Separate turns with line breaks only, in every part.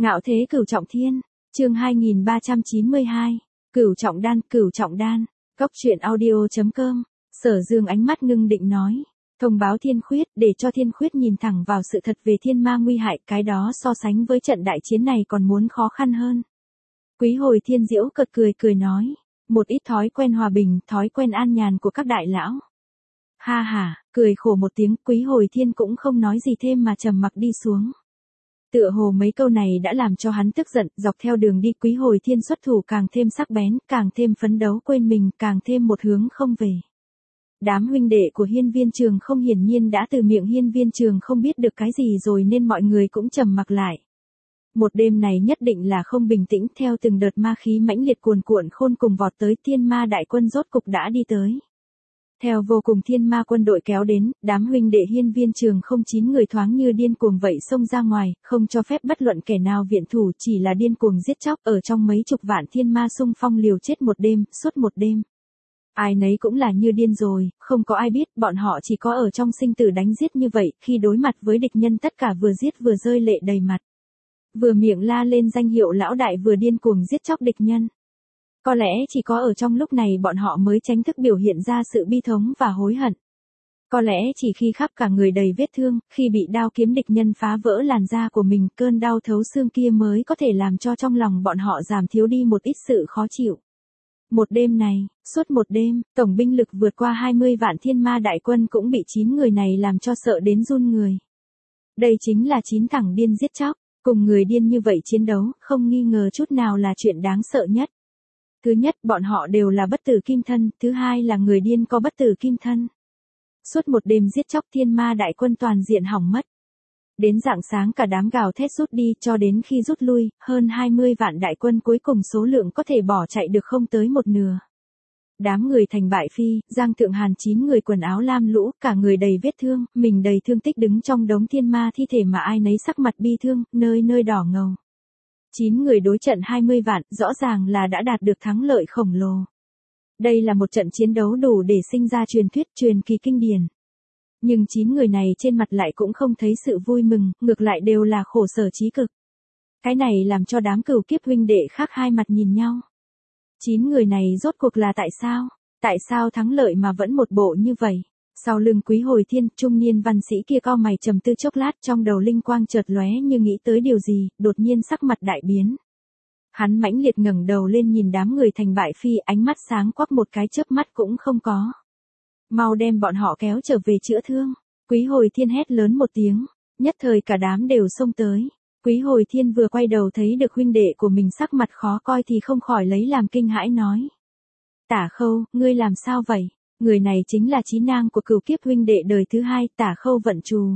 Ngạo thế cửu trọng thiên, chương 2392, cửu trọng đan, Cóc truyện audio.com, Sở Dương ánh mắt ngưng định nói, thông báo Thiên Khuyết để cho Thiên Khuyết nhìn thẳng vào sự thật về thiên ma nguy hại, cái đó so sánh với trận đại chiến này còn muốn khó khăn hơn. Quý Hồi Thiên giễu cợt cười nói, một ít thói quen hòa bình, thói quen an nhàn của các đại lão. Ha ha, cười khổ một tiếng, Quý Hồi Thiên cũng không nói gì thêm mà trầm mặc đi xuống. Tựa hồ mấy câu này đã làm cho hắn tức giận, dọc theo đường đi Quý Hồi Thiên xuất thủ càng thêm sắc bén, càng thêm phấn đấu quên mình, càng thêm một hướng không về. Đám huynh đệ của Hiên Viên Trường không hiển nhiên đã từ miệng Hiên Viên Trường không biết được cái gì rồi nên mọi người cũng trầm mặc lại. Một đêm này nhất định là không bình tĩnh, theo từng đợt ma khí mãnh liệt cuồn cuộn khôn cùng vọt tới, thiên ma đại quân rốt cục đã đi tới. Theo vô cùng thiên ma quân đội kéo đến, đám huynh đệ Hiên Viên Trường không 9 người thoáng như điên cuồng vậy xông ra ngoài, không cho phép bất luận kẻ nào viện thủ, chỉ là điên cuồng giết chóc, ở trong mấy chục vạn thiên ma xung phong liều chết một đêm, suốt một đêm. Ai nấy cũng là như điên rồi, không có ai biết, bọn họ chỉ có ở trong sinh tử đánh giết như vậy, khi đối mặt với địch nhân tất cả vừa giết vừa rơi lệ đầy mặt. Vừa miệng la lên danh hiệu lão đại, vừa điên cuồng giết chóc địch nhân. Có lẽ chỉ có ở trong lúc này bọn họ mới tránh thức biểu hiện ra sự bi thống và hối hận. Có lẽ chỉ khi khắp cả người đầy vết thương, khi bị đao kiếm địch nhân phá vỡ làn da của mình, cơn đau thấu xương kia mới có thể làm cho trong lòng bọn họ giảm thiếu đi một ít sự khó chịu. Một đêm này, suốt một đêm, tổng binh lực vượt qua 20 vạn thiên ma đại quân cũng bị 9 người này làm cho sợ đến run người. Đây chính là 9 thằng điên giết chóc, cùng người điên như vậy chiến đấu, không nghi ngờ chút nào là chuyện đáng sợ nhất. Thứ nhất, bọn họ đều là bất tử kim thân, thứ hai là người điên có bất tử kim thân. Suốt một đêm giết chóc, thiên ma đại quân toàn diện hỏng mất. Đến rạng sáng cả đám gào thét rút đi, cho đến khi rút lui, hơn 20 vạn đại quân cuối cùng số lượng có thể bỏ chạy được không tới một nửa. Đám người thành bại phi, Giang Thượng Hàn 9 người quần áo lam lũ, cả người đầy vết thương, mình đầy thương tích đứng trong đống thiên ma thi thể mà ai nấy sắc mặt bi thương, nơi nơi đỏ ngầu. 9 người đối trận 20 vạn, rõ ràng là đã đạt được thắng lợi khổng lồ. Đây là một trận chiến đấu đủ để sinh ra truyền thuyết, truyền kỳ kinh điển. Nhưng 9 người này trên mặt lại cũng không thấy sự vui mừng, ngược lại đều là khổ sở chí cực. Cái này làm cho đám cửu kiếp huynh đệ khác hai mặt nhìn nhau. 9 người này rốt cuộc là tại sao? Tại sao thắng lợi mà vẫn một bộ như vậy? Sau lưng Quý Hồi Thiên, trung niên văn sĩ kia cau mày trầm tư chốc lát, trong đầu linh quang chợt lóe như nghĩ tới điều gì, đột nhiên sắc mặt đại biến. Hắn mãnh liệt ngẩng đầu lên nhìn đám người thành bại phi, ánh mắt sáng quắc, một cái chớp mắt cũng không có. Mau đem bọn họ kéo trở về chữa thương. Quý Hồi Thiên hét lớn một tiếng, nhất thời cả đám đều xông tới. Quý Hồi Thiên vừa quay đầu thấy được huynh đệ của mình sắc mặt khó coi thì không khỏi lấy làm kinh hãi nói. Tả Khâu, ngươi làm sao vậy? Người này chính là chí nang của cửu kiếp huynh đệ đời thứ hai, Tả Khâu Vận Trù.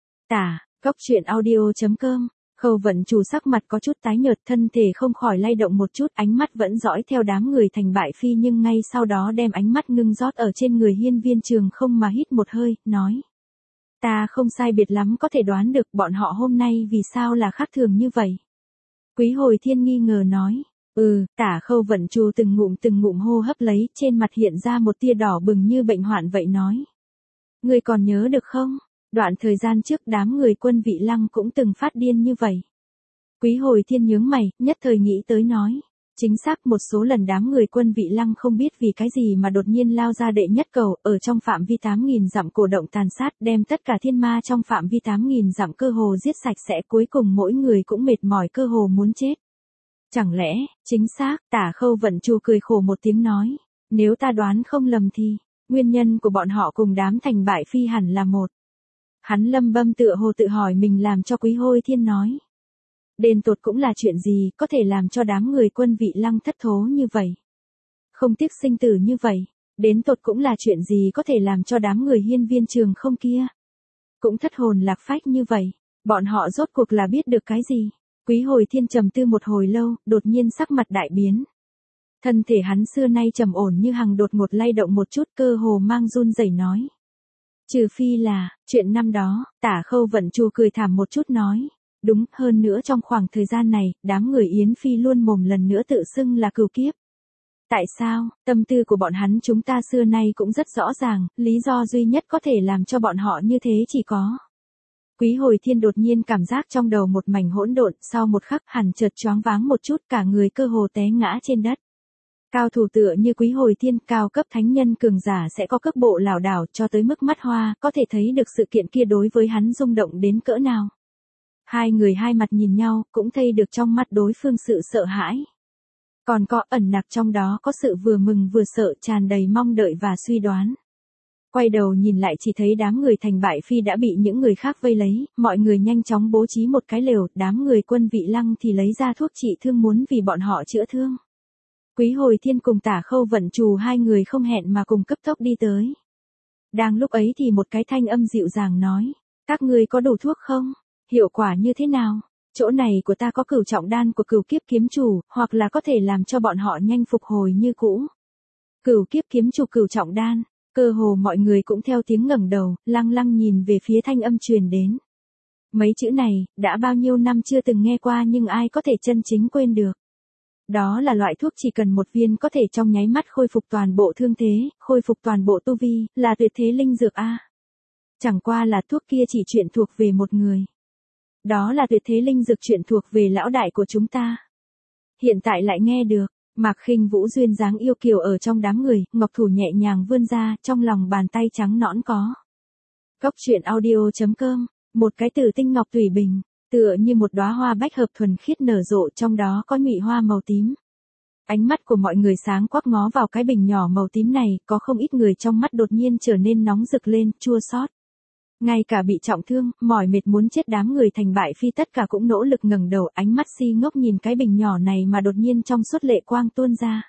Cóc truyện audio.com. Khâu Vận Trù sắc mặt có chút tái nhợt, thân thể không khỏi lay động một chút, ánh mắt vẫn dõi theo đám người thành bại phi, nhưng ngay sau đó đem ánh mắt ngưng rót ở trên người Hiên Viên Trường không mà hít một hơi, nói. Ta không sai biệt lắm có thể đoán được bọn họ hôm nay vì sao là khác thường như vậy. Quý Hồi Thiên nghi ngờ nói. Tả Khâu Vận Trù từng ngụm hô hấp lấy, trên mặt hiện ra một tia đỏ bừng như bệnh hoạn vậy nói. Ngươi còn nhớ được không? Đoạn thời gian trước đám người quân Vị Lăng cũng từng phát điên như vậy. Quý Hồi Thiên nhướng mày, nhất thời nghĩ tới nói. Chính xác, một số lần đám người quân Vị Lăng không biết vì cái gì mà đột nhiên lao ra đệ nhất cầu, ở trong phạm vi 8.000 dặm cổ động tàn sát, đem tất cả thiên ma trong phạm vi 8.000 dặm cơ hồ giết sạch sẽ, cuối cùng mỗi người cũng mệt mỏi cơ hồ muốn chết. Chẳng lẽ, chính xác, Tả Khâu Vận Trù cười khổ một tiếng nói, nếu ta đoán không lầm thì, nguyên nhân của bọn họ cùng đám thành bại phi hẳn là một. Hắn lầm bầm tựa hồ tự hỏi mình, làm cho Quý Hồi Thiên nói. Đến tột cũng là chuyện gì, có thể làm cho đám người quân Vị Lăng thất thố như vậy? Không tiếc sinh tử như vậy, đến tột cũng là chuyện gì có thể làm cho đám người Hiên Viên Trường không kia? Cũng thất hồn lạc phách như vậy, bọn họ rốt cuộc là biết được cái gì? Quý Hồi Thiên trầm tư một hồi lâu, đột nhiên sắc mặt đại biến. Thân thể hắn xưa nay trầm ổn như hằng đột ngột lay động một chút, cơ hồ mang run rẩy nói. Trừ phi là, chuyện năm đó, Tả Khâu Vận Trù cười thảm một chút nói. Đúng, hơn nữa trong khoảng thời gian này, đám người Yến Phi luôn mồm lần nữa tự xưng là cửu kiếp. Tại sao? Tâm tư của bọn hắn chúng ta xưa nay cũng rất rõ ràng, lý do duy nhất có thể làm cho bọn họ như thế chỉ có. Quý Hồi Thiên đột nhiên cảm giác trong đầu một mảnh hỗn độn, sau một khắc hẳn chợt choáng váng một chút, cả người cơ hồ té ngã trên đất. Cao thủ tựa như Quý Hồi Thiên, cao cấp thánh nhân cường giả sẽ có cước bộ lảo đảo cho tới mức mắt hoa, có thể thấy được sự kiện kia đối với hắn rung động đến cỡ nào. Hai người hai mặt nhìn nhau, cũng thấy được trong mắt đối phương sự sợ hãi. Còn có ẩn nặc trong đó có sự vừa mừng vừa sợ, tràn đầy mong đợi và suy đoán. Quay đầu nhìn lại chỉ thấy đám người Thành Bại Phi đã bị những người khác vây lấy, mọi người nhanh chóng bố trí một cái lều, đám người Quân Vị Lăng thì lấy ra thuốc trị thương muốn vì bọn họ chữa thương. Quý Hồi Thiên cùng Tả Khâu Vận Trù hai người không hẹn mà cùng cấp tốc đi tới. Đang lúc ấy thì một cái thanh âm dịu dàng nói, các ngươi có đủ thuốc không? Hiệu quả như thế nào? Chỗ này của ta có Cửu Trọng Đan của Cửu Kiếp Kiếm Chủ, hoặc là có thể làm cho bọn họ nhanh phục hồi như cũ. Cửu Kiếp Kiếm Chủ Cửu Trọng Đan, cơ hồ mọi người cũng theo tiếng ngẩng đầu, lăng lăng nhìn về phía thanh âm truyền đến. Mấy chữ này, đã bao nhiêu năm chưa từng nghe qua nhưng ai có thể chân chính quên được. Đó là loại thuốc chỉ cần một viên có thể trong nháy mắt khôi phục toàn bộ thương thế, khôi phục toàn bộ tu vi, là tuyệt thế linh dược a. Chẳng qua là thuốc kia chỉ chuyện thuộc về một người. Đó là tuyệt thế linh dược chuyện thuộc về lão đại của chúng ta. Hiện tại lại nghe được, Mạc Khinh Vũ duyên dáng yêu kiều ở trong đám người, ngọc thủ nhẹ nhàng vươn ra, trong lòng bàn tay trắng nõn có. Cốc truyện audio.com, một cái từ tinh ngọc tùy bình, tựa như một đóa hoa bách hợp thuần khiết nở rộ, trong đó có nhụy hoa màu tím. Ánh mắt của mọi người sáng quắc ngó vào cái bình nhỏ màu tím này, có không ít người trong mắt đột nhiên trở nên nóng rực lên, chua xót. Ngay cả bị trọng thương, mỏi mệt muốn chết đám người Thành Bại Phi tất cả cũng nỗ lực ngẩng đầu, ánh mắt si ngốc nhìn cái bình nhỏ này mà đột nhiên trong suốt lệ quang tuôn ra.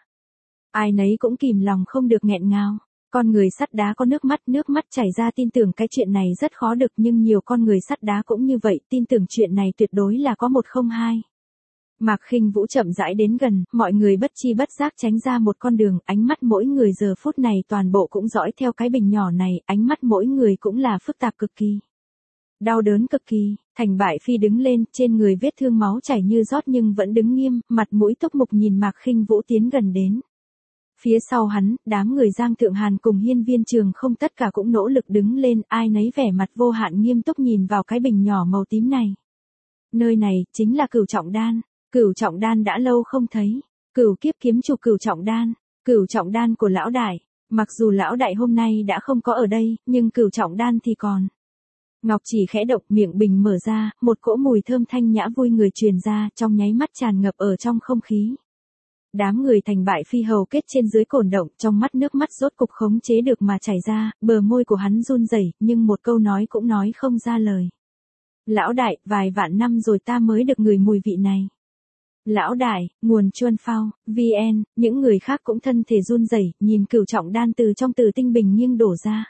Ai nấy cũng kìm lòng không được nghẹn ngào. Con người sắt đá có nước mắt chảy ra, tin tưởng cái chuyện này rất khó được, nhưng nhiều con người sắt đá cũng như vậy, tin tưởng chuyện này tuyệt đối là có một không hai. Mạc Khinh Vũ chậm rãi đến gần, mọi người bất chi bất giác tránh ra một con đường, ánh mắt mỗi người giờ phút này toàn bộ cũng dõi theo cái bình nhỏ này, ánh mắt mỗi người cũng là phức tạp cực kỳ. Đau đớn cực kỳ, Thành Bại Phi đứng lên, trên người vết thương máu chảy như rót nhưng vẫn đứng nghiêm, mặt mũi túc mục nhìn Mạc Khinh Vũ tiến gần đến. Phía sau hắn, đám người Giang Thượng Hàn cùng Hiên Viên Trường Không tất cả cũng nỗ lực đứng lên, ai nấy vẻ mặt vô hạn nghiêm túc nhìn vào cái bình nhỏ màu tím này. Nơi này, chính là Cửu Trọng Đan. Cửu Trọng Đan đã lâu không thấy. Cửu Kiếp Kiếm Chủ Cửu Trọng Đan. Cửu Trọng Đan của lão đại. Mặc dù lão đại hôm nay đã không có ở đây, nhưng Cửu Trọng Đan thì còn. Ngọc chỉ khẽ động, miệng bình mở ra, một cỗ mùi thơm thanh nhã vui người truyền ra, trong nháy mắt tràn ngập ở trong không khí. Đám người Thành Bại Phi hầu kết trên dưới cổn động, trong mắt nước mắt rốt cục khống chế được mà chảy ra, bờ môi của hắn run rẩy, nhưng một câu nói cũng nói không ra lời. Lão đại, vài vạn năm rồi ta mới được ngửi mùi vị này. Lão đại, nguồn Chuân Phao, VN, những người khác cũng thân thể run rẩy, nhìn Cửu Trọng Đan từ trong từ tinh bình nghiêng đổ ra.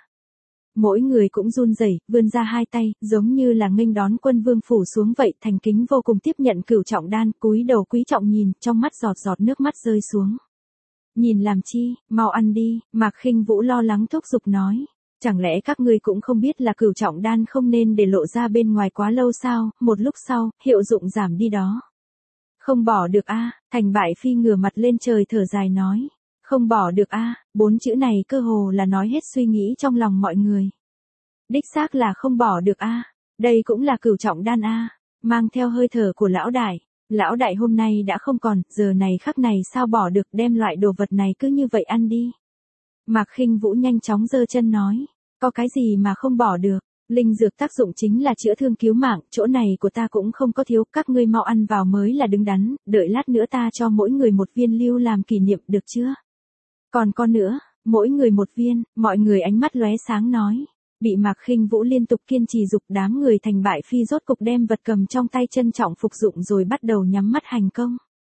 Mỗi người cũng run rẩy, vươn ra hai tay, giống như là nghênh đón quân vương phủ xuống vậy, thành kính vô cùng tiếp nhận Cửu Trọng Đan, cúi đầu quý trọng nhìn, trong mắt giọt giọt nước mắt rơi xuống. Nhìn làm chi, mau ăn đi, Mạc Khinh Vũ lo lắng thúc giục nói. Chẳng lẽ các ngươi cũng không biết là Cửu Trọng Đan không nên để lộ ra bên ngoài quá lâu sao, một lúc sau, hiệu dụng giảm đi đó. Không bỏ được a, Thành Bại Phi ngửa mặt lên trời thở dài nói. Không bỏ được a, bốn chữ này cơ hồ là nói hết suy nghĩ trong lòng mọi người. Đích xác là không bỏ được a, đây cũng là Cửu Trọng Đan a, mang theo hơi thở của lão đại. Lão đại hôm nay đã không còn, giờ này khắc này sao bỏ được, đem loại đồ vật này cứ như vậy ăn đi. Mạc Khinh Vũ nhanh chóng giơ chân nói, có cái gì mà không bỏ được, linh dược tác dụng chính là chữa thương cứu mạng, chỗ này của ta cũng không có thiếu, các ngươi mau ăn vào mới là đứng đắn, đợi lát nữa ta cho mỗi người một viên lưu làm kỷ niệm, được chưa? Còn con nữa, mỗi người một viên, mọi người ánh mắt lóe sáng nói. Bị Mạc Khinh Vũ liên tục kiên trì dục, đám người Thành Bại Phi rốt cục đem vật cầm trong tay trân trọng phục dụng rồi bắt đầu nhắm mắt hành công.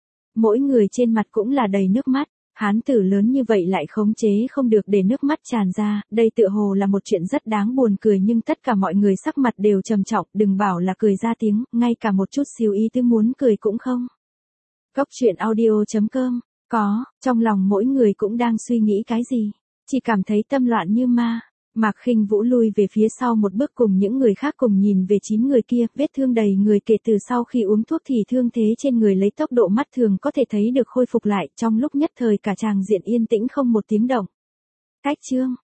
Mỗi người trên mặt cũng là đầy nước mắt, hán tử lớn như vậy lại khống chế không được để nước mắt tràn ra, đây tựa hồ là một chuyện rất đáng buồn cười, nhưng tất cả mọi người sắc mặt đều trầm trọng, đừng bảo là cười ra tiếng, ngay cả một chút xíu ý tứ muốn cười cũng không. Cốc truyện audio.com, có, trong lòng mỗi người cũng đang suy nghĩ cái gì, chỉ cảm thấy tâm loạn như ma. Mạc Khinh Vũ lui về phía sau một bước cùng những người khác cùng nhìn về 9 người kia, vết thương đầy người kể từ sau khi uống thuốc thì thương thế trên người lấy tốc độ mắt thường có thể thấy được khôi phục lại, trong lúc nhất thời cả tràng diện yên tĩnh không một tiếng động. Cách chương